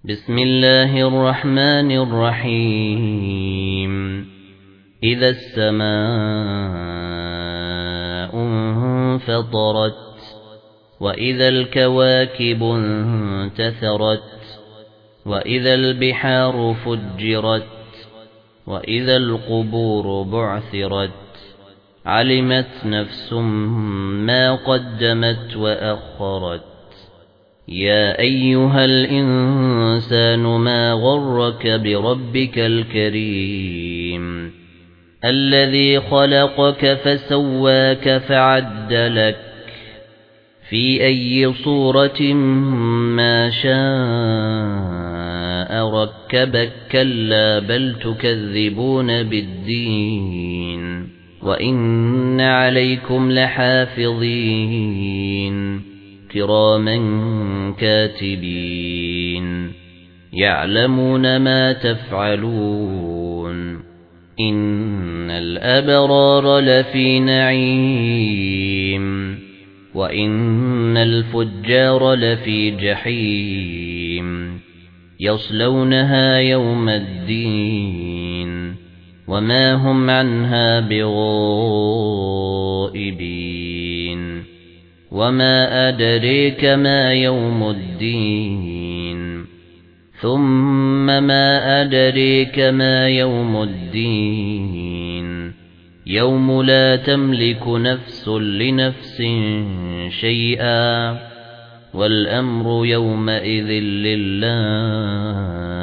بسم الله الرحمن الرحيم إذا السماء انفطرت وإذا الكواكب انتثرت وإذا البحار فجرت وإذا القبور بعثرت علمت نفس ما قدمت وأخرت يا أيها الإنسان ما غرك بربك الكريم الذي خلقك فسواك فعدلك في أي صورة ما شاء ركبك كلا بل تكذبون بالدين وإن عليكم لحافظين كراما كاتبين يعلمون ما تفعلون إن الأبرار لفي نعيم وإن الفجار لفي جحيم يصلونها يوم الدين وما هم عنها بغائبين وما أدريك ما يوم الدين ثم ما أدريك ما يوم الدين يوم لا تملك نفس لنفس شيئا والأمر يومئذ لله